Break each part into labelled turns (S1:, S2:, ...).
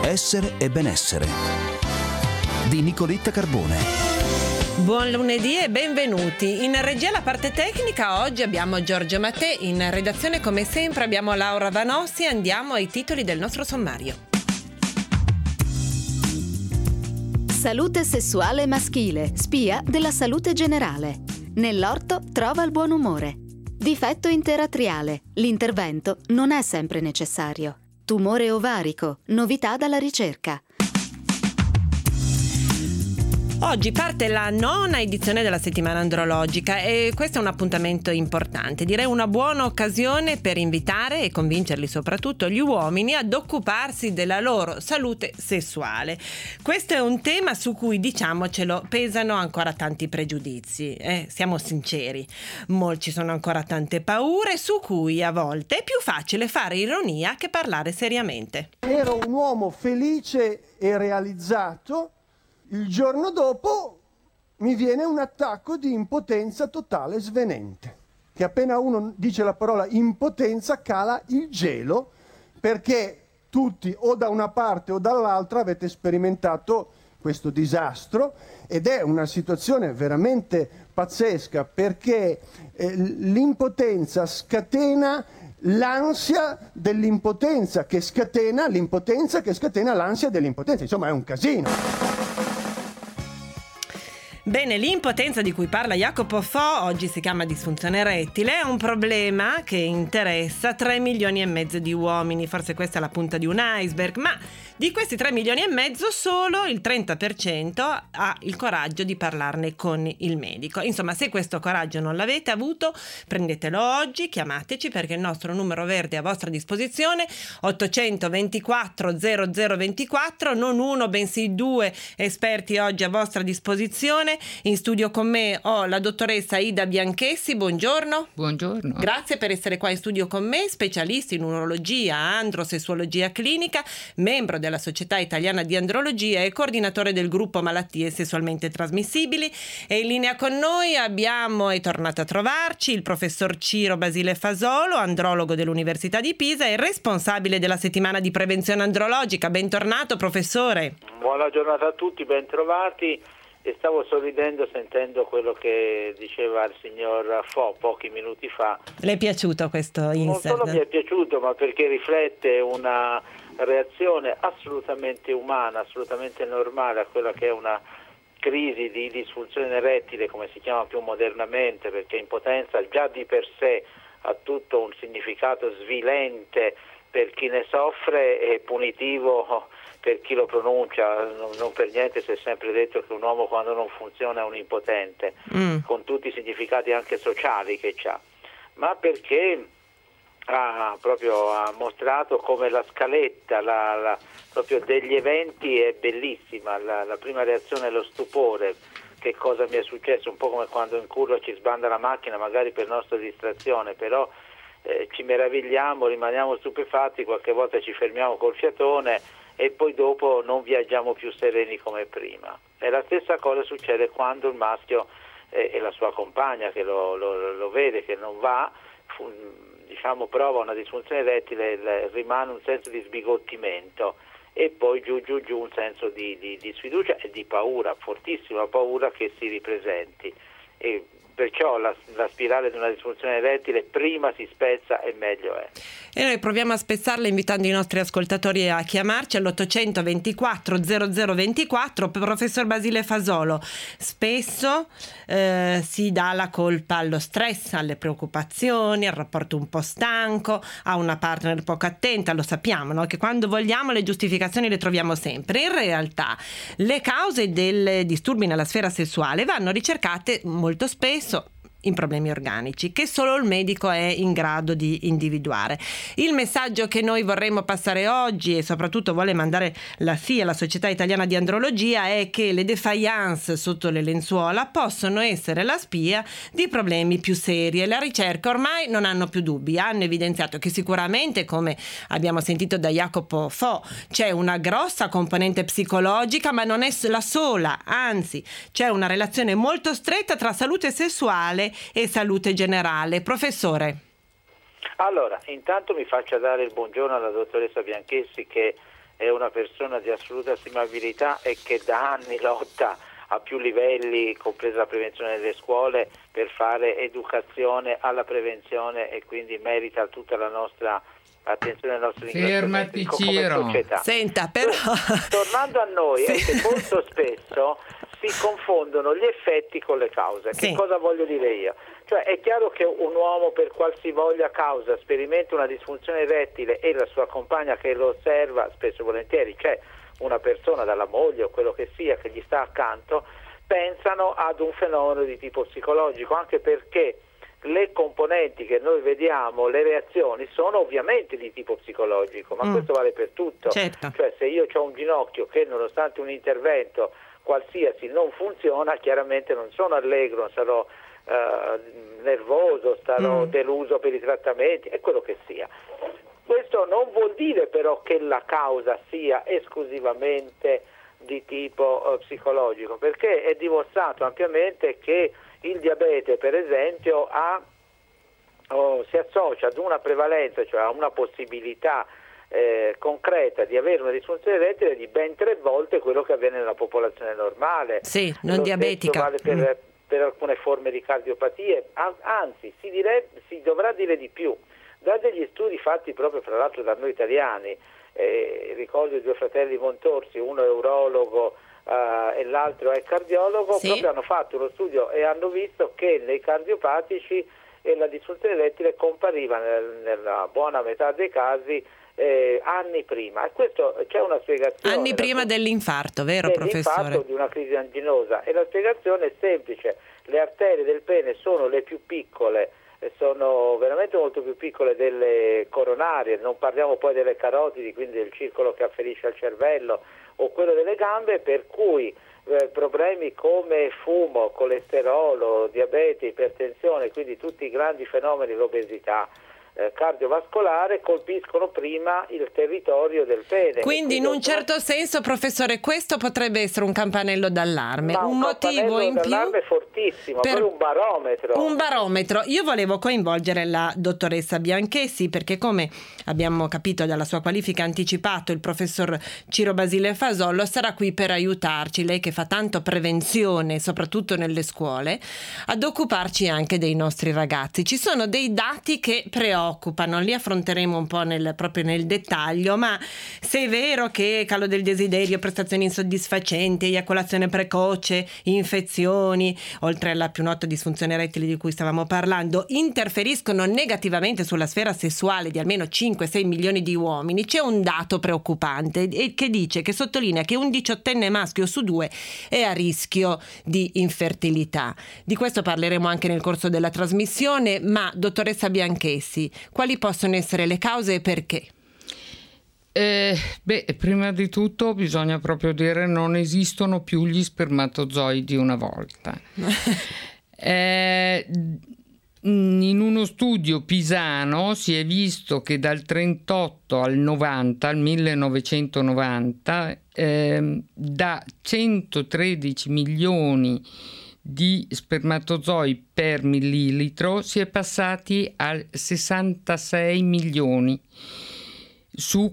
S1: Essere e benessere di Nicoletta Carbone.
S2: Buon lunedì e benvenuti. In regia la parte tecnica oggi abbiamo Giorgio Mattè, in redazione come sempre abbiamo Laura Vanossi. Andiamo ai titoli del nostro sommario.
S3: Salute sessuale maschile, spia della salute generale. Nell'orto trova il buon umore. Difetto interatriale, l'intervento non è sempre necessario. Tumore ovarico, novità dalla ricerca.
S2: Oggi parte la 9ª edizione della settimana andrologica e questo è un appuntamento importante, direi una buona occasione per invitare e convincerli soprattutto gli uomini ad occuparsi della loro salute sessuale. Questo è un tema su cui, diciamocelo, pesano ancora tanti pregiudizi, siamo sinceri. Ci sono ancora tante paure su cui a volte è più facile fare ironia che parlare seriamente.
S4: Ero un uomo felice e realizzato. Il giorno dopo mi viene un attacco di impotenza totale svenente, che appena uno dice la parola impotenza cala il gelo, perché tutti o da una parte o dall'altra avete sperimentato questo disastro ed è una situazione veramente pazzesca, perché l'impotenza scatena l'ansia dell'impotenza che scatena l'impotenza che scatena l'ansia dell'impotenza, insomma è un casino.
S2: Bene, l'impotenza di cui parla Jacopo Fo, oggi si chiama disfunzione erettile, è un problema che interessa 3 milioni e mezzo di uomini, forse questa è la punta di un iceberg, ma di questi 3 milioni e mezzo solo il 30% ha il coraggio di parlarne con il medico. Insomma, se questo coraggio non l'avete avuto, prendetelo oggi, chiamateci perché il nostro numero verde è a vostra disposizione, 824 0024, non uno bensì 2 esperti oggi a vostra disposizione. In studio con me ho la dottoressa Ida Bianchessi, buongiorno.
S5: Buongiorno.
S2: Grazie per essere qua in studio con me, specialista in urologia, androsessuologia clinica, membro della Società Italiana di Andrologia e coordinatore del gruppo Malattie Sessualmente Trasmissibili. E in linea con noi è tornato a trovarci il professor Ciro Basile Fasolo, andrologo dell'Università di Pisa e responsabile della settimana di prevenzione andrologica. Bentornato professore.
S6: Buona giornata a tutti, ben trovati. E stavo sorridendo sentendo quello che diceva il signor Fo pochi minuti fa.
S2: Le è piaciuto questo insert?
S6: Non solo mi è piaciuto, ma perché riflette una reazione assolutamente umana, assolutamente normale a quella che è una crisi di disfunzione erettile, come si chiama più modernamente, perché impotenza già di per sé ha tutto un significato svilente per chi ne soffre e punitivo per chi lo pronuncia. Non per niente si è sempre detto che un uomo quando non funziona è un impotente, con tutti i significati anche sociali che c'ha, ma perché ha mostrato come la scaletta proprio degli eventi è bellissima. La prima reazione è lo stupore. Che cosa mi è successo? Un po' come quando in curva ci sbanda la macchina, magari per nostra distrazione, però ci meravigliamo, rimaniamo stupefatti, qualche volta ci fermiamo col fiatone e poi dopo non viaggiamo più sereni come prima. E la stessa cosa succede quando il maschio e la sua compagna che lo vede che non va, prova una disfunzione erettile, rimane un senso di sbigottimento e poi giù un senso di sfiducia e di paura, fortissima paura che si ripresenti. E perciò la spirale di una disfunzione erettile prima si spezza e meglio è.
S2: E noi proviamo a spezzarla invitando i nostri ascoltatori a chiamarci all'824 0024. Professor Basile Fasolo, spesso si dà la colpa allo stress, alle preoccupazioni, al rapporto un po' stanco, a una partner poco attenta. Lo sappiamo, no? Che quando vogliamo le giustificazioni le troviamo sempre. In realtà le cause dei disturbi nella sfera sessuale vanno ricercate molto spesso in problemi organici che solo il medico è in grado di individuare. Il messaggio che noi vorremmo passare oggi e soprattutto vuole mandare la SIA, la Società Italiana di Andrologia, è che le défaillance sotto le lenzuola possono essere la spia di problemi più seri e la ricerca ormai non hanno più dubbi, hanno evidenziato che sicuramente, come abbiamo sentito da Jacopo Fo, c'è una grossa componente psicologica, ma non è la sola, anzi c'è una relazione molto stretta tra salute sessuale e salute generale. Professore.
S6: Allora, intanto mi faccia dare il buongiorno alla dottoressa Bianchessi che è una persona di assoluta stimabilità e che da anni lotta a più livelli, compresa la prevenzione nelle scuole, per fare educazione alla prevenzione, e quindi merita tutta la nostra attenzione, al nostro
S5: Fermati, Ciro.
S6: società.
S2: Senta, però
S6: Tornando a noi,
S2: sì.
S6: è che molto spesso si confondono gli effetti con le cause.
S2: Sì.
S6: Che cosa voglio dire io? Cioè, è chiaro che un uomo, per qualsivoglia causa, sperimenta una disfunzione erettile e la sua compagna che lo osserva, spesso e volentieri c'è una persona, dalla moglie o quello che sia, che gli sta accanto, pensano ad un fenomeno di tipo psicologico, anche perché le componenti che noi vediamo, le reazioni, sono ovviamente di tipo psicologico, ma questo vale per tutto.
S2: Certo.
S6: Cioè, se io ho un ginocchio che nonostante un intervento qualsiasi non funziona, chiaramente non sono allegro, non sarò nervoso, starò deluso per i trattamenti, è quello che sia. Questo non vuol dire però che la causa sia esclusivamente di tipo psicologico, perché è dimostrato ampiamente che il diabete, per esempio, si associa ad una prevalenza, cioè a una possibilità concreta di avere una disfunzione erettile di ben 3 volte quello che avviene nella popolazione normale.
S2: sì, non diabetica.
S6: Vale per alcune forme di cardiopatie, anzi si dovrà dire di più. Da degli studi fatti proprio fra l'altro da noi italiani, ricordo i 2 fratelli Montorsi, uno è urologo e l'altro è cardiologo,
S2: sì.
S6: proprio hanno fatto uno studio e hanno visto che nei cardiopatici la disfunzione erettile compariva nella buona metà dei casi anni prima, e questo c'è una spiegazione.
S2: Anni prima dell'infarto, vero professore?
S6: Di una crisi anginosa, e la spiegazione è semplice: le arterie del pene sono le più piccole, sono veramente molto più piccole delle coronarie, non parliamo poi delle carotidi, quindi del circolo che afferisce al cervello, o quello delle gambe, per cui problemi come fumo, colesterolo, diabete, ipertensione, quindi tutti i grandi fenomeni, l'obesità cardiovascolare, colpiscono prima il territorio del pene.
S2: Quindi in un certo senso, professore, questo potrebbe essere un campanello d'allarme, un motivo in più
S6: fortissimo,
S2: per
S6: un barometro.
S2: Un barometro. Io volevo coinvolgere la dottoressa Bianchessi, perché come abbiamo capito dalla sua qualifica anticipato, il professor Ciro Basile Fasolo sarà qui per aiutarci, lei che fa tanto prevenzione soprattutto nelle scuole, ad occuparci anche dei nostri ragazzi. Ci sono dei dati che preoccupano, li affronteremo un po' proprio nel dettaglio, ma se è vero che calo del desiderio, prestazioni insoddisfacenti, eiaculazione precoce, infezioni, oltre alla più nota disfunzione erettile di cui stavamo parlando, interferiscono negativamente sulla sfera sessuale di almeno 5-6 milioni di uomini, c'è un dato preoccupante che sottolinea che un 18enne maschio su 2 è a rischio di infertilità. Di questo parleremo anche nel corso della trasmissione, ma dottoressa Bianchessi, quali possono essere le cause e perché?
S5: Prima di tutto bisogna proprio dire non esistono più gli spermatozoi di una volta. In uno studio pisano si è visto che dal 38 al 90, al 1990, da 113 milioni di spermatozoi per millilitro si è passati a 66 milioni su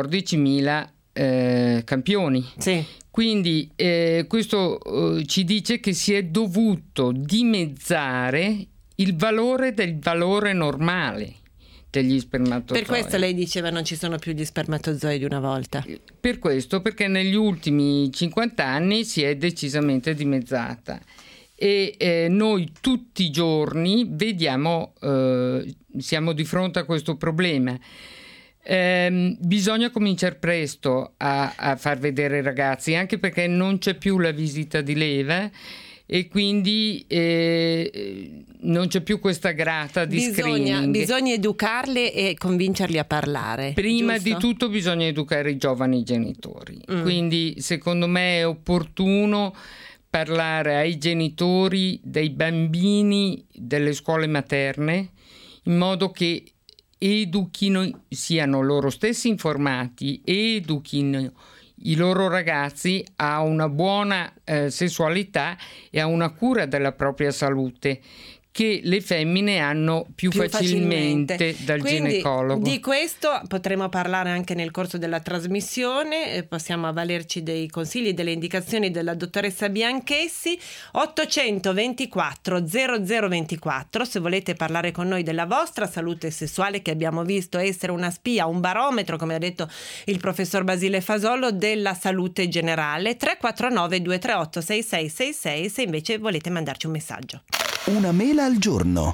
S5: 14.000 campioni.
S2: Sì.
S5: Quindi questo ci dice che si è dovuto dimezzare il valore del valore normale degli spermatozoi.
S2: Per questo lei diceva non ci sono più gli spermatozoi di una volta.
S5: Per questo, perché negli ultimi 50 anni si è decisamente dimezzata. E noi tutti i giorni vediamo, siamo di fronte a questo problema. Bisogna cominciare presto a far vedere i ragazzi, anche perché non c'è più la visita di leva e quindi non c'è più questa grata di screening.
S2: Bisogna educarle e convincerli a parlare.
S5: Prima
S2: giusto?
S5: di tutto bisogna educare i giovani genitori. Quindi secondo me è opportuno parlare ai genitori dei bambini delle scuole materne, in modo che educhino, siano loro stessi informati, educhino i loro ragazzi a una buona sessualità e a una cura della propria salute, che le femmine hanno più facilmente dal
S2: Quindi,
S5: ginecologo.
S2: Di questo potremo parlare anche nel corso della trasmissione, possiamo avvalerci dei consigli e delle indicazioni della dottoressa Bianchessi. 824 0024 se volete parlare con noi della vostra salute sessuale, che abbiamo visto essere una spia, un barometro, come ha detto il professor Basile Fasolo, della salute generale. 349 238 6666 se invece volete mandarci un messaggio.
S1: Una mela al giorno.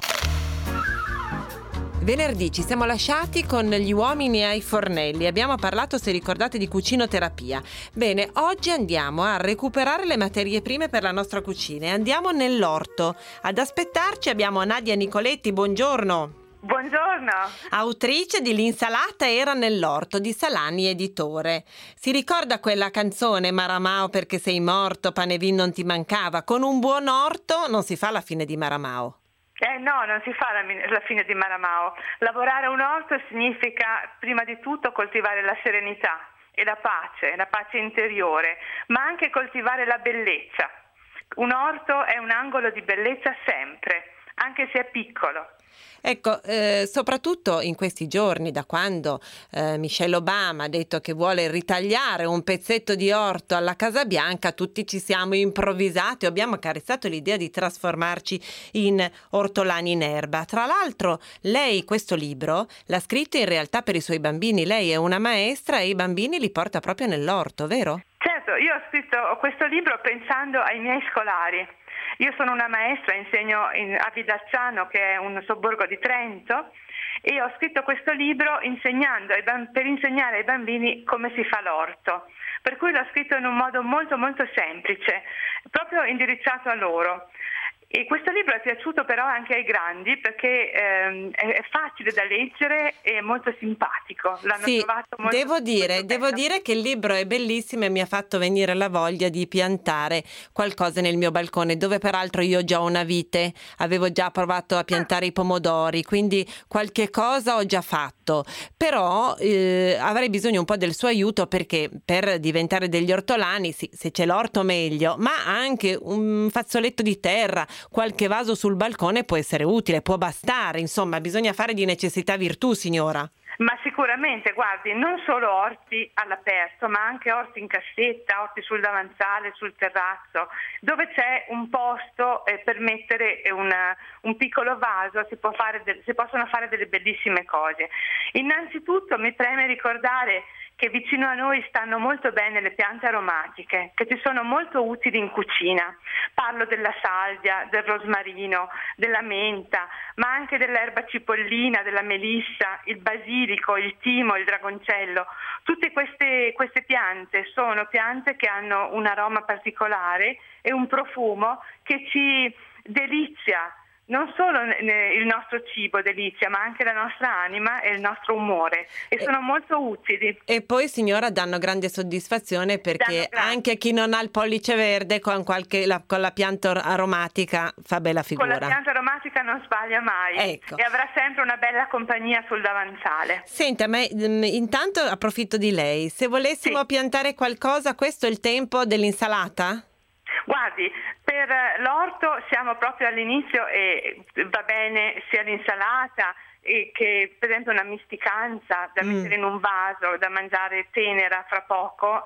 S2: Venerdì ci siamo lasciati con gli uomini ai fornelli, abbiamo parlato, se ricordate, di cucinoterapia. Bene, oggi andiamo a recuperare le materie prime per la nostra cucina e andiamo nell'orto. Ad aspettarci abbiamo Nadia Nicoletti, buongiorno.
S7: Buongiorno.
S2: Autrice di L'insalata era nell'orto di Salani Editore. Si ricorda quella canzone Maramao perché sei morto, pane e vin non ti mancava? Con un buon orto non si fa la fine di Maramao.
S7: No, non si fa la fine di Maramao. Lavorare un orto significa prima di tutto coltivare la serenità e la pace interiore, ma anche coltivare la bellezza. Un orto è un angolo di bellezza sempre, anche se è piccolo.
S2: Ecco, soprattutto in questi giorni, da quando Michelle Obama ha detto che vuole ritagliare un pezzetto di orto alla Casa Bianca, tutti ci siamo improvvisati, abbiamo accarezzato l'idea di trasformarci in ortolani in erba. Tra l'altro, lei questo libro l'ha scritto in realtà per i suoi bambini. Lei è una maestra e i bambini li porta proprio nell'orto, vero?
S7: Certo, io ho scritto questo libro pensando ai miei scolari. Io sono una maestra, insegno a Vidacciano, che è un sobborgo di Trento, e ho scritto questo libro per insegnare ai bambini come si fa l'orto. Per cui l'ho scritto in un modo molto molto semplice, proprio indirizzato a loro. E questo libro è piaciuto però anche ai grandi perché è facile da leggere e molto simpatico. L'hanno trovato molto
S2: devo dire che il libro è bellissimo e mi ha fatto venire la voglia di piantare qualcosa nel mio balcone, dove peraltro io ho già una vite, avevo già provato a piantare i pomodori, quindi qualche cosa ho già fatto. Però avrei bisogno un po' del suo aiuto, perché per diventare degli ortolani, sì, se c'è l'orto meglio, ma anche un fazzoletto di terra, qualche vaso sul balcone può essere utile, può bastare, insomma, bisogna fare di necessità virtù, signora.
S7: Ma sicuramente, guardi, non solo orti all'aperto, ma anche orti in cassetta, orti sul davanzale, sul terrazzo, dove c'è un posto per mettere un piccolo vaso, si possono fare delle bellissime cose. Innanzitutto mi preme ricordare che vicino a noi stanno molto bene le piante aromatiche, che ci sono molto utili in cucina. Parlo della salvia, del rosmarino, della menta, ma anche dell'erba cipollina, della melissa, il basilico, il timo, il dragoncello. Tutte queste piante sono piante che hanno un aroma particolare e un profumo che ci delizia. Non solo il nostro cibo delizia, ma anche la nostra anima e il nostro umore, e sono molto utili.
S2: E poi, signora, danno grande soddisfazione, perché anche chi non ha il pollice verde con la pianta aromatica fa bella figura.
S7: Con la pianta aromatica non sbaglia mai,
S2: ecco.
S7: E avrà sempre una bella compagnia sul davanzale.
S2: Senta, ma intanto approfitto di lei, se volessimo piantare qualcosa, questo è il tempo dell'insalata?
S7: Guardi, per l'orto siamo proprio all'inizio e va bene sia l'insalata che per esempio una misticanza da mettere in un vaso, da mangiare tenera fra poco,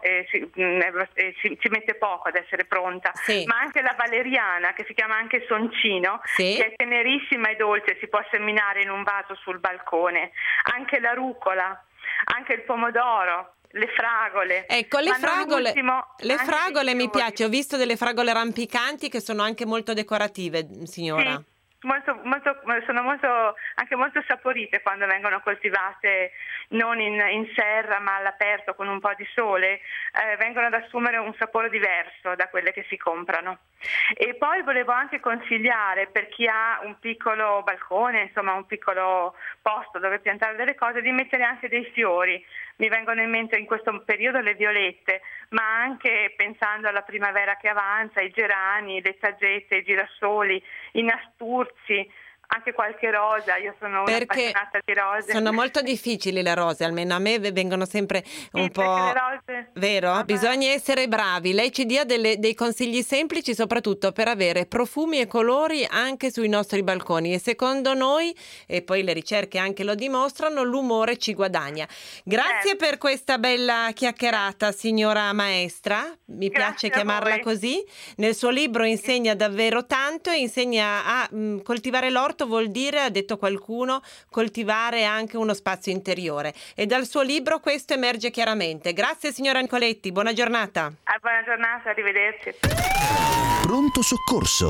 S7: ci mette poco ad essere pronta, ma anche la valeriana, che si chiama anche soncino, che è tenerissima e dolce, si può seminare in un vaso sul balcone, anche la rucola, anche il pomodoro, le fragole.
S2: Ecco, le fragole mi piace, ho visto delle fragole rampicanti che sono anche molto decorative, signora.
S7: Sì. Sono anche molto saporite quando vengono coltivate non in serra ma all'aperto con un po' di sole, vengono ad assumere un sapore diverso da quelle che si comprano. E poi volevo anche consigliare, per chi ha un piccolo balcone, insomma un piccolo posto dove piantare delle cose, di mettere anche dei fiori. Mi vengono in mente in questo periodo le violette, ma anche pensando alla primavera che avanza, i gerani, le tagete, i girasoli, i nasturzi, anche qualche rosa, io sono un'appassionata di rose.
S2: Sono molto difficili le rose, almeno a me vengono sempre un po'...
S7: le rose.
S2: Vero?
S7: Vabbè.
S2: Bisogna essere bravi. Lei ci dia dei consigli semplici, soprattutto per avere profumi e colori anche sui nostri balconi, e secondo noi, e poi le ricerche anche lo dimostrano, l'umore ci guadagna. Grazie per questa bella chiacchierata, signora maestra, mi piace chiamarla così. Nel suo libro insegna davvero tanto e insegna a coltivare l'orto, vuol dire, ha detto qualcuno, coltivare anche uno spazio interiore, e dal suo libro questo emerge chiaramente. Grazie signora Nicoletti, buona giornata.
S7: Buona giornata, arrivederci.
S1: Pronto soccorso.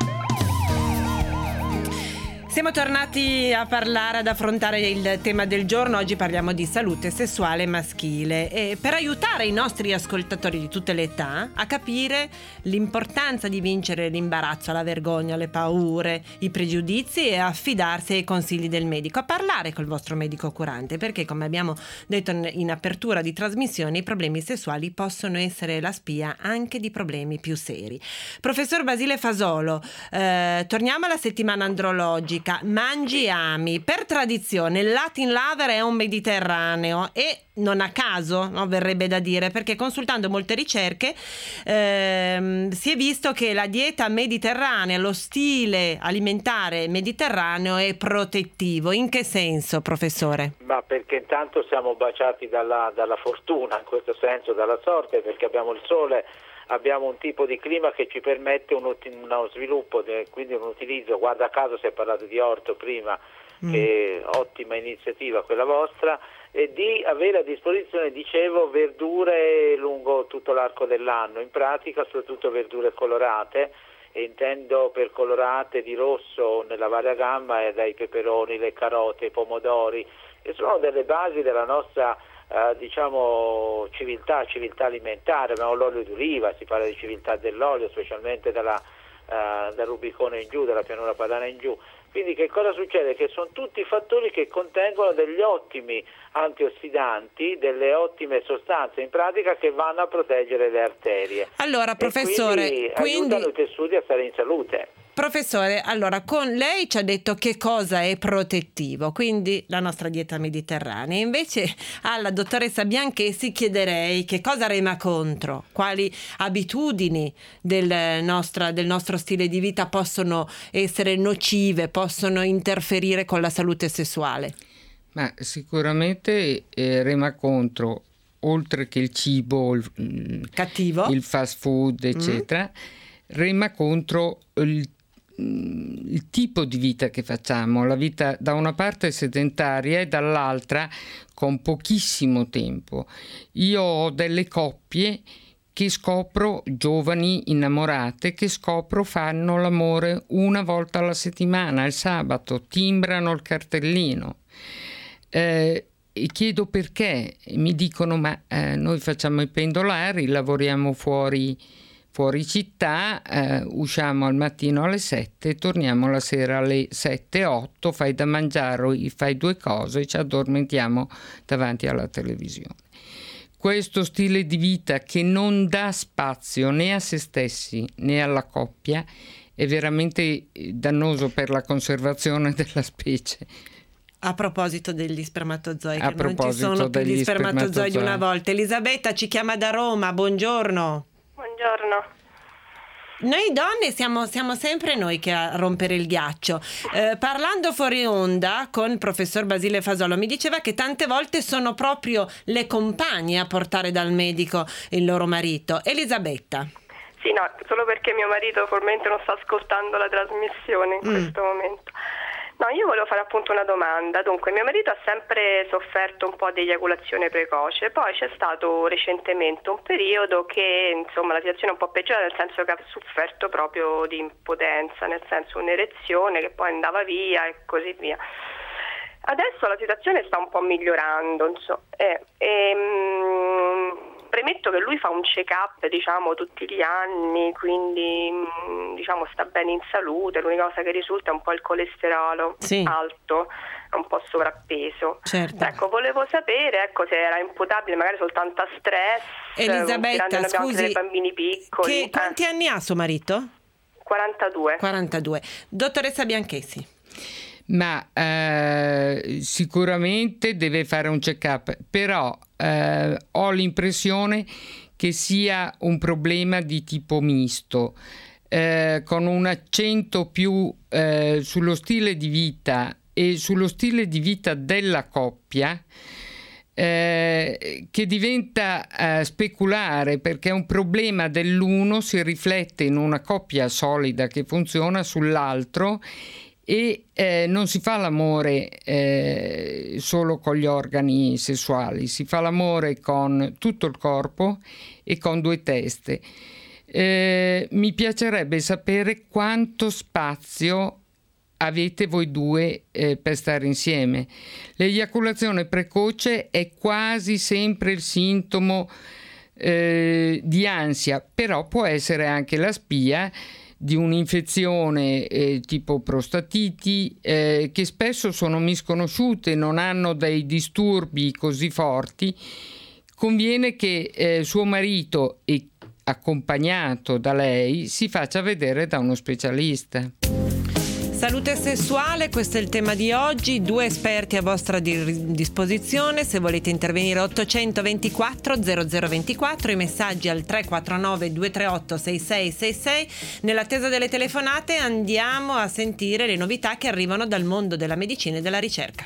S2: Siamo tornati a parlare, ad affrontare il tema del giorno. Oggi parliamo di salute sessuale maschile, e per aiutare i nostri ascoltatori di tutte le età a capire l'importanza di vincere l'imbarazzo, la vergogna, le paure, i pregiudizi, e affidarsi ai consigli del medico, a parlare col vostro medico curante, perché, come abbiamo detto in apertura di trasmissione, i problemi sessuali possono essere la spia anche di problemi più seri. Professor Basile Fasolo, torniamo alla settimana andrologica. Mangi e ami. Per tradizione il Latin lover è un mediterraneo, e non a caso, no, verrebbe da dire, perché consultando molte ricerche si è visto che la dieta mediterranea, lo stile alimentare mediterraneo è protettivo. In che senso, professore?
S6: Ma perché intanto siamo baciati dalla fortuna, in questo senso dalla sorte, perché abbiamo il sole, abbiamo un tipo di clima che ci permette uno sviluppo, quindi un utilizzo. Guarda caso si è parlato di orto prima, che ottima iniziativa quella vostra, e di avere a disposizione, dicevo, verdure lungo tutto l'arco dell'anno, in pratica soprattutto verdure colorate, e intendo per colorate di rosso nella varia gamma dai peperoni, le carote, i pomodori, che sono delle basi della nostra diciamo civiltà alimentare. Abbiamo l'olio d'oliva, si parla di civiltà dell'olio, specialmente dal Rubicone in giù, dalla pianura padana in giù. Quindi che cosa succede? Che sono tutti fattori che contengono degli ottimi antiossidanti, delle ottime sostanze in pratica che vanno a proteggere le arterie.
S2: Allora, professore,
S6: quindi aiutano i tessuti a stare in salute.
S2: Professore, allora, con lei ci ha detto che cosa è protettivo, quindi la nostra dieta mediterranea. Invece alla dottoressa Bianchessi chiederei che cosa rema contro, quali abitudini del nostro stile di vita possono essere nocive, possono interferire con la salute sessuale.
S5: Ma sicuramente rema contro, oltre che il cibo,
S2: cattivo,
S5: il fast food, eccetera, rema contro il tipo di vita che facciamo, la vita da una parte sedentaria e dall'altra con pochissimo tempo. Io ho delle coppie che scopro, giovani innamorate, che scopro fanno l'amore una volta alla settimana, il sabato, timbrano il cartellino. E chiedo perché, mi dicono ma noi facciamo i pendolari, lavoriamo fuori città, usciamo al mattino alle 7, torniamo la sera alle 7-8, fai da mangiare, fai due cose, ci addormentiamo davanti alla televisione. Questo stile di vita che non dà spazio né a se stessi né alla coppia è veramente dannoso per la conservazione della specie.
S2: A proposito degli spermatozoi, che non ci sono più gli spermatozoi di una volta. Elisabetta ci chiama da Roma, buongiorno.
S8: Buongiorno.
S2: Noi donne siamo sempre noi che a rompere il ghiaccio. Parlando fuori onda con il professor Basile Fasolo, mi diceva che tante volte sono proprio le compagne a portare dal medico il loro marito. Elisabetta.
S8: Sì, no, solo perché mio marito formalmente non sta ascoltando la trasmissione in questo momento. No, io volevo fare appunto una domanda. Dunque, mio marito ha sempre sofferto un po' di eiaculazione precoce, poi c'è stato recentemente un periodo che, insomma, la situazione è un po' peggiorata, nel senso che ha sofferto proprio di impotenza, nel senso un'erezione che poi andava via e così via. Adesso la situazione sta un po' migliorando, insomma, premetto che lui fa un check-up, diciamo, tutti gli anni, quindi diciamo sta bene in salute. L'unica cosa che risulta è un po' il colesterolo alto, un po' sovrappeso.
S2: Certo.
S8: Ecco, volevo sapere se era imputabile magari soltanto a stress.
S2: Elisabetta, scusi,
S8: dei bambini piccoli.
S2: Quanti anni ha suo marito?
S8: 42.
S2: 42. Dottoressa Bianchessi.
S5: ma sicuramente deve fare un check-up, però ho l'impressione che sia un problema di tipo misto, con un accento più sullo stile di vita e sullo stile di vita della coppia, che diventa speculare, perché un problema dell'uno si riflette in una coppia solida che funziona sull'altro, e non si fa l'amore solo con gli organi sessuali, si fa l'amore con tutto il corpo e con due teste. Mi piacerebbe sapere quanto spazio avete voi due per stare insieme. L'eiaculazione precoce è quasi sempre il sintomo di ansia, però può essere anche la spia di un'infezione tipo prostatiti, che spesso sono misconosciute, non hanno dei disturbi così forti. Conviene che suo marito, e accompagnato da lei, si faccia vedere da uno specialista.
S2: Salute sessuale, questo è il tema di oggi, 2 esperti a vostra disposizione. Se volete intervenire 824 0024, i messaggi al 349 238 6666. Nell'attesa delle telefonate andiamo a sentire le novità che arrivano dal mondo della medicina e della ricerca.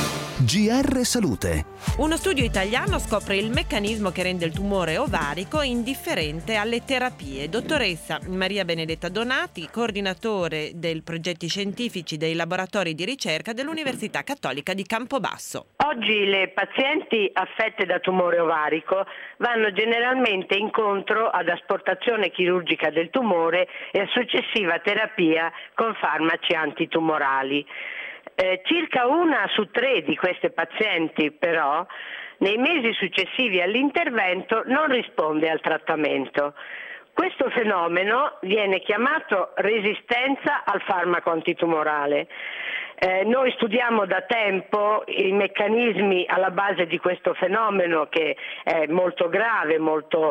S1: GR Salute.
S2: Uno studio italiano scopre il meccanismo che rende il tumore ovarico indifferente alle terapie. Dottoressa Maria Benedetta Donati, coordinatore dei progetti scientifici dei laboratori di ricerca dell'Università Cattolica di Campobasso.
S9: Oggi le pazienti affette da tumore ovarico vanno generalmente incontro ad asportazione chirurgica del tumore e a successiva terapia con farmaci antitumorali. Circa 1 su 3 di queste pazienti però nei mesi successivi all'intervento non risponde al trattamento. Questo fenomeno viene chiamato resistenza al farmaco antitumorale. Noi studiamo da tempo i meccanismi alla base di questo fenomeno, che è molto grave, molto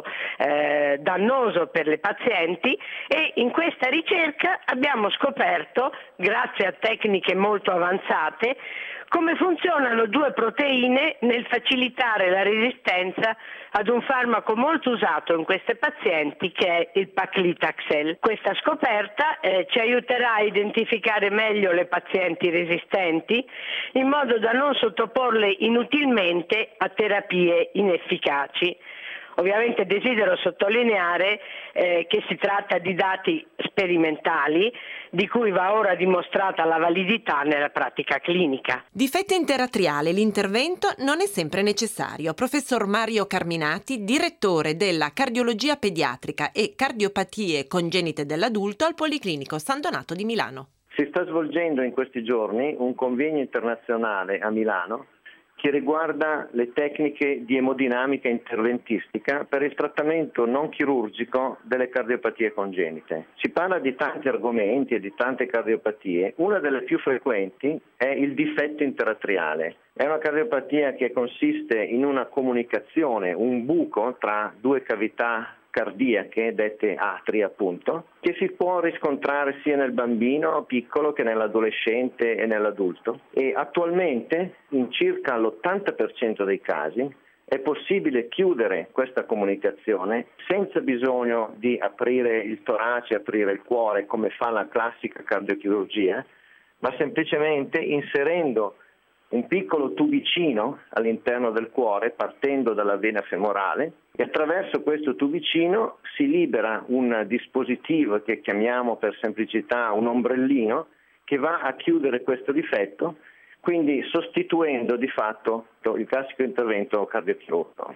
S9: dannoso per le pazienti, e in questa ricerca abbiamo scoperto, grazie a tecniche molto avanzate, come funzionano 2 proteine nel facilitare la resistenza ad un farmaco molto usato in queste pazienti, che è il paclitaxel. Questa scoperta ci aiuterà a identificare meglio le pazienti resistenti, in modo da non sottoporle inutilmente a terapie inefficaci. Ovviamente desidero sottolineare che si tratta di dati sperimentali di cui va ora dimostrata la validità nella pratica clinica.
S2: Difetto interatriale, l'intervento non è sempre necessario. Professor Mario Carminati, direttore della cardiologia pediatrica e cardiopatie congenite dell'adulto al Policlinico San Donato di Milano.
S10: Si sta svolgendo in questi giorni un convegno internazionale a Milano che riguarda le tecniche di emodinamica interventistica per il trattamento non chirurgico delle cardiopatie congenite. Si parla di tanti argomenti e di tante cardiopatie. Una delle più frequenti è il difetto interatriale. È una cardiopatia che consiste in una comunicazione, un buco tra 2 cavità cardiache, dette atri appunto, che si può riscontrare sia nel bambino piccolo che nell'adolescente e nell'adulto, e attualmente in circa l'80% dei casi è possibile chiudere questa comunicazione senza bisogno di aprire il torace, aprire il cuore come fa la classica cardiochirurgia, ma semplicemente inserendo un piccolo tubicino all'interno del cuore partendo dalla vena femorale, e attraverso questo tubicino si libera un dispositivo che chiamiamo per semplicità un ombrellino, che va a chiudere questo difetto, quindi sostituendo di fatto il classico intervento cardiochirurgico.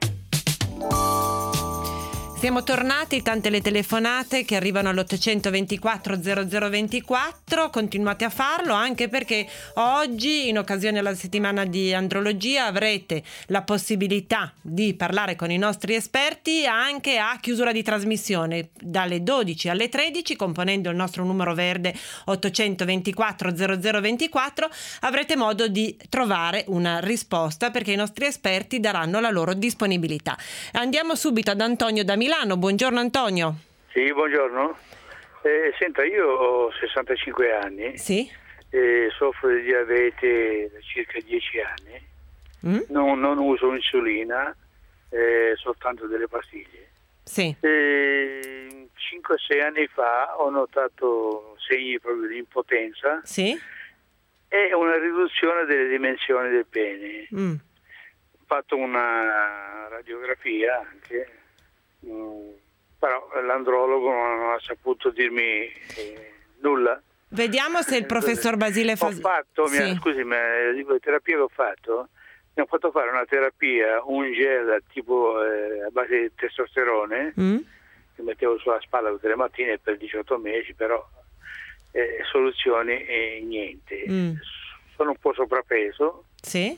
S2: Siamo tornati, tante le telefonate che arrivano all'824 0024, continuate a farlo, anche perché oggi, in occasione della settimana di andrologia, avrete la possibilità di parlare con i nostri esperti anche a chiusura di trasmissione dalle 12 alle 13, componendo il nostro numero verde 824 0024. Avrete modo di trovare una risposta, perché i nostri esperti daranno la loro disponibilità. Andiamo subito ad Antonio da Milano. Buongiorno Antonio.
S11: Sì, buongiorno. Senta, io ho 65 anni.
S2: Sì.
S11: soffro di diabete da circa 10 anni, non uso insulina, soltanto delle pastiglie.
S2: Sì.
S11: 5-6 anni fa ho notato segni proprio di impotenza,
S2: sì,
S11: e una riduzione delle dimensioni del pene. Ho fatto una radiografia anche, però l'andrologo non ha saputo dirmi nulla.
S2: Vediamo se il professor Basile
S11: scusi, ma dico, terapia che ho fatto, mi ho fatto fare una terapia, un gel tipo a base di testosterone, che mettevo sulla spalla tutte le mattine per 18 mesi, però soluzioni niente. Sono un po' sovrappeso.
S2: Sì.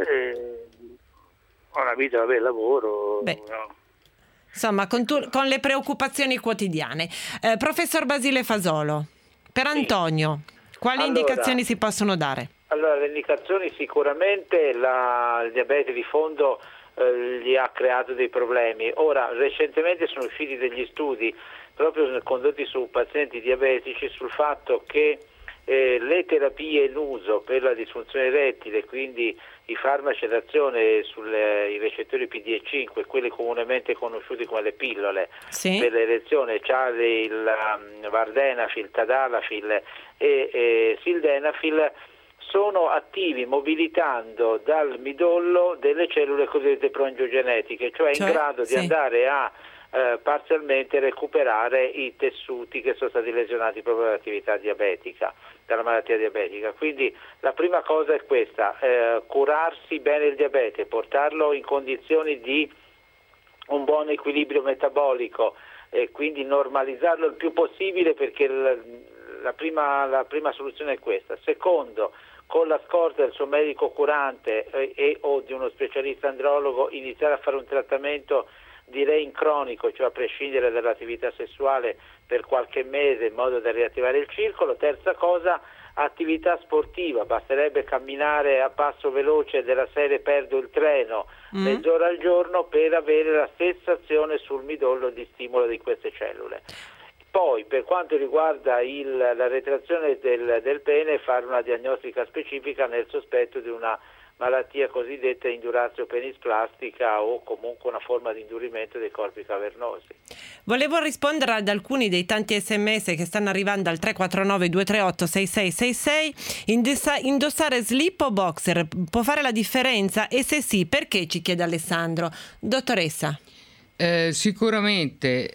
S11: Ho una vita, lavoro. No.
S2: Insomma, con le preoccupazioni quotidiane. Professor Basile Fasolo, per Antonio, quali indicazioni si possono dare?
S6: Allora, le indicazioni sicuramente il diabete di fondo gli ha creato dei problemi. Ora, recentemente sono usciti degli studi proprio condotti su pazienti diabetici sul fatto che le terapie in uso per la disfunzione erettile, quindi i farmaci ad azione sui recettori PD5, quelli comunemente conosciuti come le pillole per l'erezione, c'è il Vardenafil, Tadalafil e Sildenafil, sono attivi mobilitando dal midollo delle cellule cosiddette proangiogenetiche, cioè in grado di andare a parzialmente recuperare i tessuti che sono stati lesionati proprio dall'attività diabetica, dalla malattia diabetica. Quindi la prima cosa è questa, curarsi bene il diabete, portarlo in condizioni di un buon equilibrio metabolico e quindi normalizzarlo il più possibile, perché la prima soluzione è questa. Secondo, con la scorta del suo medico curante o di uno specialista andrologo, iniziare a fare un trattamento, direi in cronico, cioè a prescindere dall'attività sessuale per qualche mese, in modo da riattivare il circolo. Terza cosa, attività sportiva, basterebbe camminare a passo veloce della serie perdo il treno mezz'ora al giorno per avere la stessa azione sul midollo di stimolo di queste cellule. Poi, per quanto riguarda la retrazione del pene, fare una diagnostica specifica nel sospetto di una malattia cosiddetta induratio penisplastica o comunque una forma di indurimento dei corpi cavernosi.
S2: Volevo rispondere ad alcuni dei tanti sms che stanno arrivando al 349 238 6666. Indossare slip o boxer può fare la differenza? E se sì, perché, ci chiede Alessandro. Dottoressa.
S5: Sicuramente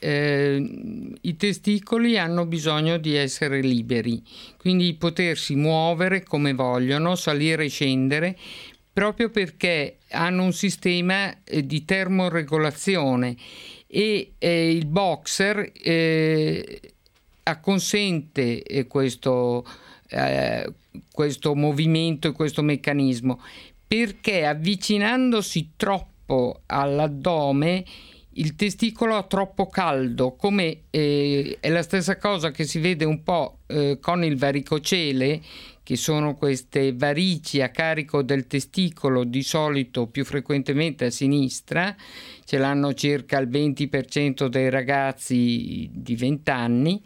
S5: i testicoli hanno bisogno di essere liberi, quindi potersi muovere come vogliono, salire e scendere, proprio perché hanno un sistema di termoregolazione, e il boxer acconsente questo movimento e questo meccanismo, perché avvicinandosi troppo all'addome il testicolo ha troppo caldo, come è la stessa cosa che si vede un po' con il varicocele, che sono queste varici a carico del testicolo, di solito più frequentemente a sinistra, ce l'hanno circa il 20% dei ragazzi di 20 anni,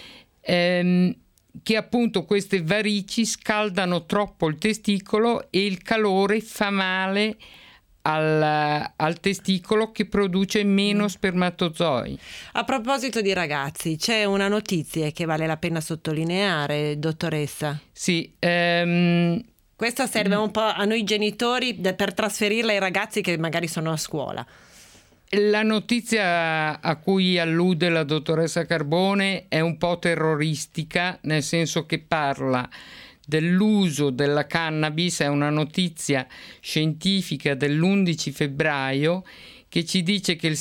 S5: che appunto queste varici scaldano troppo il testicolo e il calore fa male al testicolo, che produce meno spermatozoi.
S2: A proposito di ragazzi, c'è una notizia che vale la pena sottolineare, dottoressa.
S5: Sì.
S2: Questa serve un po' a noi genitori per trasferirla ai ragazzi che magari sono a scuola.
S5: La notizia a cui allude la dottoressa Carbone è un po' terroristica, nel senso che parla dell'uso della cannabis. È una notizia scientifica dell'11 febbraio che ci dice che il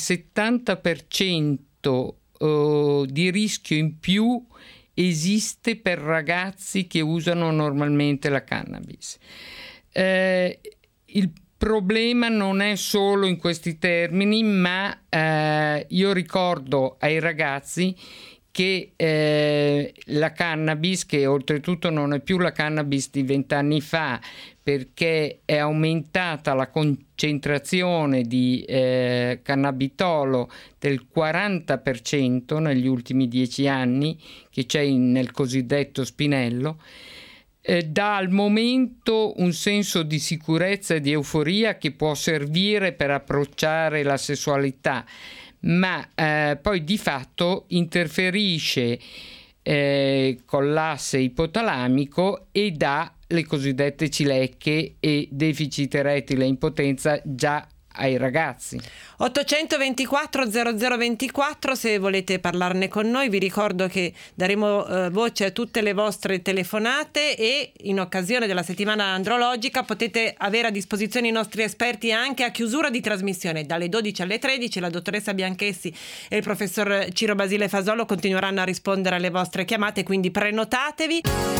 S5: 70% di rischio in più esiste per ragazzi che usano normalmente la cannabis. Il problema non è solo in questi termini, ma io ricordo ai ragazzi che la cannabis, che oltretutto non è più la cannabis di 20 anni fa, perché è aumentata la concentrazione di cannabitolo del 40% negli ultimi 10 anni che c'è nel cosiddetto spinello, dà al momento un senso di sicurezza e di euforia che può servire per approcciare la sessualità, ma poi di fatto interferisce con l'asse ipotalamico e dà le cosiddette cilecche e deficit erettile e impotenza già ai ragazzi.
S2: 824 0024 se volete parlarne con noi. Vi ricordo che daremo voce a tutte le vostre telefonate e in occasione della settimana andrologica potete avere a disposizione i nostri esperti anche a chiusura di trasmissione dalle 12 alle 13. La dottoressa Bianchessi e il professor Ciro Basile Fasolo continueranno a rispondere alle vostre chiamate, quindi prenotatevi.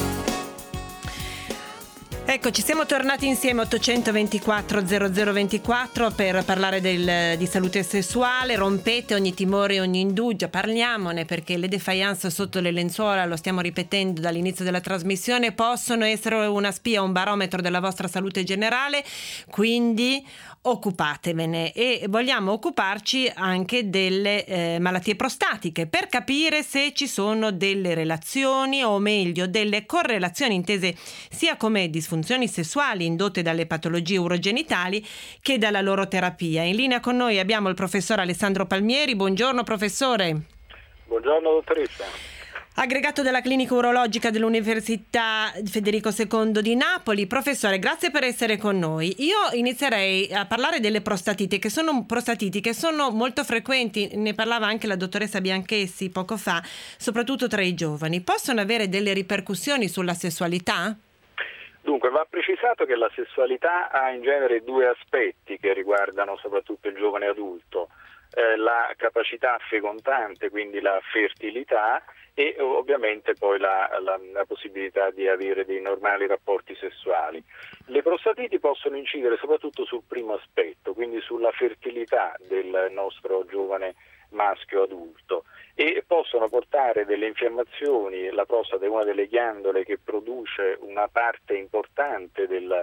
S2: Ecco, ci siamo tornati insieme 824 0024 per parlare di salute sessuale. Rompete ogni timore, ogni indugio, parliamone, perché le defiance sotto le lenzuola, lo stiamo ripetendo dall'inizio della trasmissione, possono essere una spia, un barometro della vostra salute generale, quindi occupatevene. E vogliamo occuparci anche delle malattie prostatiche per capire se ci sono delle relazioni, o meglio delle correlazioni intese sia come disfunzioni sessuali indotte dalle patologie urogenitali che dalla loro terapia. In linea con noi abbiamo il professor Alessandro Palmieri. Buongiorno professore.
S12: Buongiorno dottoressa.
S2: Aggregato della clinica urologica dell'Università Federico II di Napoli. Professore, grazie per essere con noi. Io inizierei a parlare delle prostatiti, che sono molto frequenti, ne parlava anche la dottoressa Bianchessi poco fa, soprattutto tra i giovani. Possono avere delle ripercussioni sulla sessualità?
S12: Dunque, va precisato che la sessualità ha in genere due aspetti che riguardano soprattutto il giovane adulto. La capacità fecondante, quindi la fertilità, e ovviamente poi la possibilità di avere dei normali rapporti sessuali. Le prostatiti possono incidere soprattutto sul primo aspetto, quindi sulla fertilità del nostro giovane maschio adulto, e possono portare delle infiammazioni. La prostata è una delle ghiandole che produce una parte importante del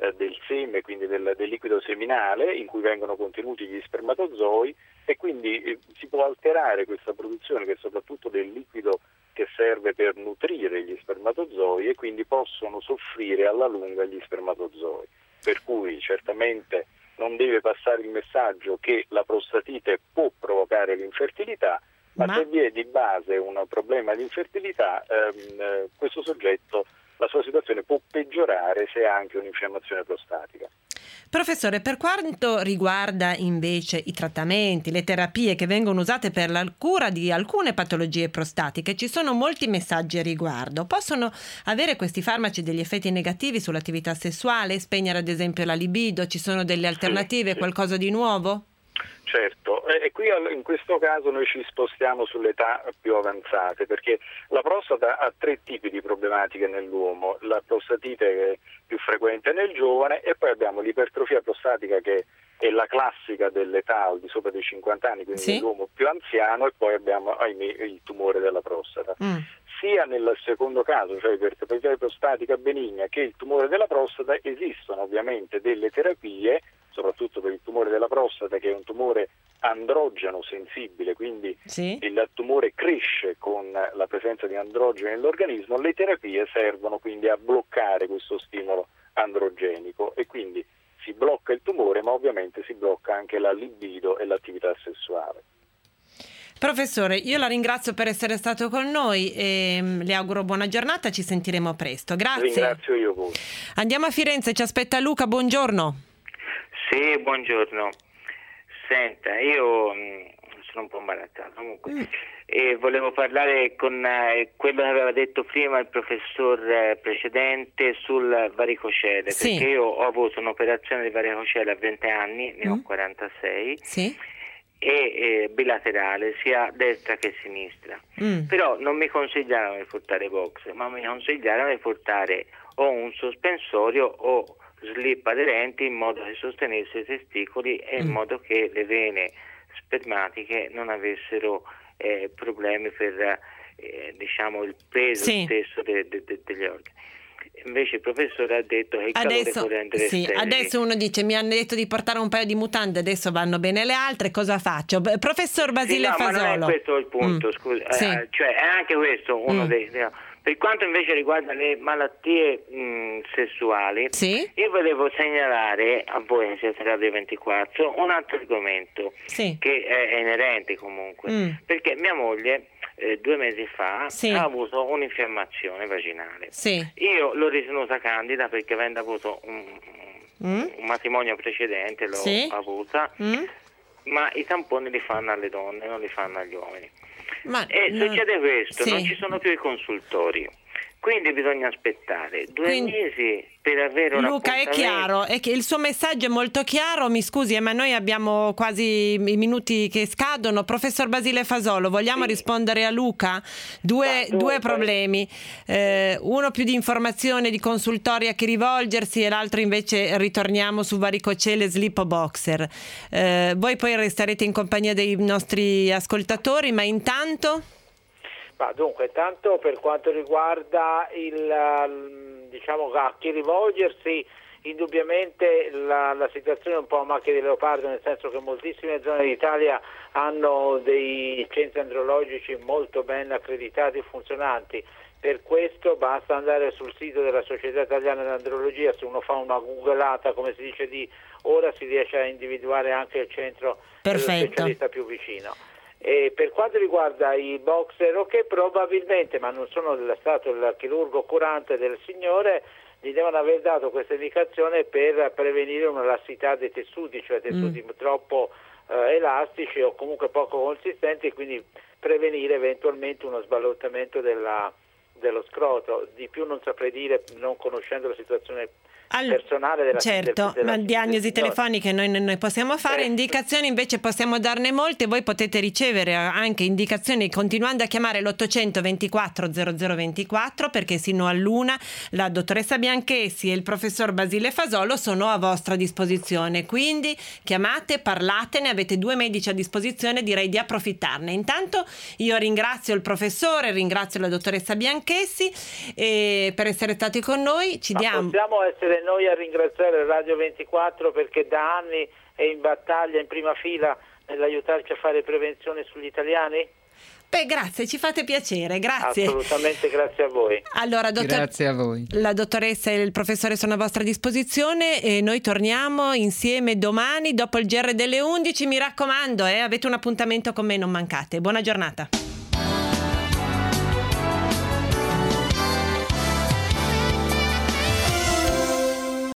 S12: seme, quindi del liquido seminale in cui vengono contenuti gli spermatozoi, e quindi si può alterare questa produzione, che è soprattutto del liquido che serve per nutrire gli spermatozoi, e quindi possono soffrire alla lunga gli spermatozoi. Per cui certamente non deve passare il messaggio che la prostatite può provocare l'infertilità, ma se vi è di base un problema di infertilità, questo soggetto, la sua situazione può peggiorare se ha anche un'infiammazione prostatica.
S2: Professore, per quanto riguarda invece i trattamenti, le terapie che vengono usate per la cura di alcune patologie prostatiche, ci sono molti messaggi a riguardo. Possono avere questi farmaci degli effetti negativi sull'attività sessuale, spegnere ad esempio la libido? Ci sono delle alternative, qualcosa di nuovo?
S12: Certo, e qui in questo caso noi ci spostiamo sulle età più avanzate, perché la prostata ha tre tipi di problematiche nell'uomo: la prostatite è più frequente nel giovane, e poi abbiamo l'ipertrofia prostatica, che è la classica dell'età al di sopra dei 50 anni, quindi nell'uomo più anziano, e poi abbiamo, ahimè, il tumore della prostata. Sia nel secondo caso, cioè ipertrofia prostatica benigna, che il tumore della prostata, esistono ovviamente delle terapie, soprattutto per il tumore della prostata, che è un tumore androgeno sensibile, quindi il tumore cresce con la presenza di androgeni nell'organismo. Le terapie servono quindi a bloccare questo stimolo androgenico, e quindi si blocca il tumore, ma ovviamente si blocca anche la libido e l'attività sessuale.
S2: Professore, io la ringrazio per essere stato con noi e le auguro buona giornata, ci sentiremo presto. Grazie.
S12: Ringrazio io voi.
S2: Andiamo a Firenze, ci aspetta Luca, buongiorno.
S13: Sì, buongiorno. Senta, io sono un po' imbarazzato comunque e volevo parlare con quello che aveva detto prima il professor precedente sul varicocele, perché io ho avuto un'operazione di varicocele a 20 anni, ne ho 46, e bilaterale, sia destra che sinistra. Però non mi consigliarono di portare box, ma mi consigliarono di portare o un sospensorio o slip aderenti, in modo che sostenesse i testicoli e in modo che le vene spermatiche non avessero problemi per diciamo il peso stesso degli organi. Invece il professore ha detto che il calore può rendere sterili.
S2: Adesso uno dice: mi hanno detto di portare un paio di mutande, adesso vanno bene le altre, cosa faccio? Professor Basile Fasolo.
S13: Ma non è questo il punto, scusa. Cioè è anche questo uno dei Per quanto invece riguarda le malattie sessuali,
S2: sì?
S13: Io volevo segnalare a voi che siete Radio 24 un altro argomento che è inerente comunque, perché mia moglie 2 mesi fa ha avuto un'infiammazione vaginale. Io l'ho ritenuta candida perché avendo avuto un matrimonio precedente l'ho avuta, ma i tamponi li fanno alle donne, non li fanno agli uomini. Succede questo, non ci sono più i consultori, quindi bisogna aspettare 2 mesi per avere un
S2: Luca, è chiaro, è che il suo messaggio è molto chiaro, mi scusi, ma noi abbiamo quasi i minuti che scadono. Professor Basile Fasolo, vogliamo rispondere a Luca? Due problemi, uno più di informazione, di consultori a chi rivolgersi, e l'altro invece ritorniamo su varicocele e slip boxer. Voi poi resterete in compagnia dei nostri ascoltatori, ma intanto...
S6: Dunque, tanto per quanto riguarda diciamo a chi rivolgersi, indubbiamente la situazione è un po' a macchia di leopardo, nel senso che moltissime zone d'Italia hanno dei centri andrologici molto ben accreditati e funzionanti. Per questo basta andare sul sito della Società Italiana di Andrologia, se uno fa una googolata, come si dice, ora si riesce a individuare anche il centro dello specialista più vicino. E per quanto riguarda i boxer, che probabilmente, ma non sono stato il chirurgo curante del signore, gli devono aver dato questa indicazione per prevenire una lassità dei tessuti, cioè tessuti troppo elastici o comunque poco consistenti, e quindi prevenire eventualmente uno sballottamento dello scroto. Di più non saprei dire, non conoscendo la situazione personale della
S2: ma diagnosi telefoniche noi possiamo fare, indicazioni invece possiamo darne molte. Voi potete ricevere anche indicazioni continuando a chiamare l'800 24 0024, perché sino all'1 la dottoressa Bianchessi e il professor Basile Fasolo sono a vostra disposizione, quindi chiamate, parlatene, avete 2 medici a disposizione, direi di approfittarne. Intanto io ringrazio il professore, ringrazio la dottoressa Bianchessi per essere stati con noi.
S6: Possiamo essere noi a ringraziare Radio 24 perché da anni è in battaglia, in prima fila nell'aiutarci a fare prevenzione sugli italiani?
S2: Grazie, ci fate piacere, grazie.
S6: Assolutamente, grazie a voi.
S2: Allora,
S5: grazie a voi.
S2: La dottoressa e il professore sono a vostra disposizione e noi torniamo insieme domani dopo il GR delle 11. Mi raccomando, avete un appuntamento con me, non mancate. Buona giornata.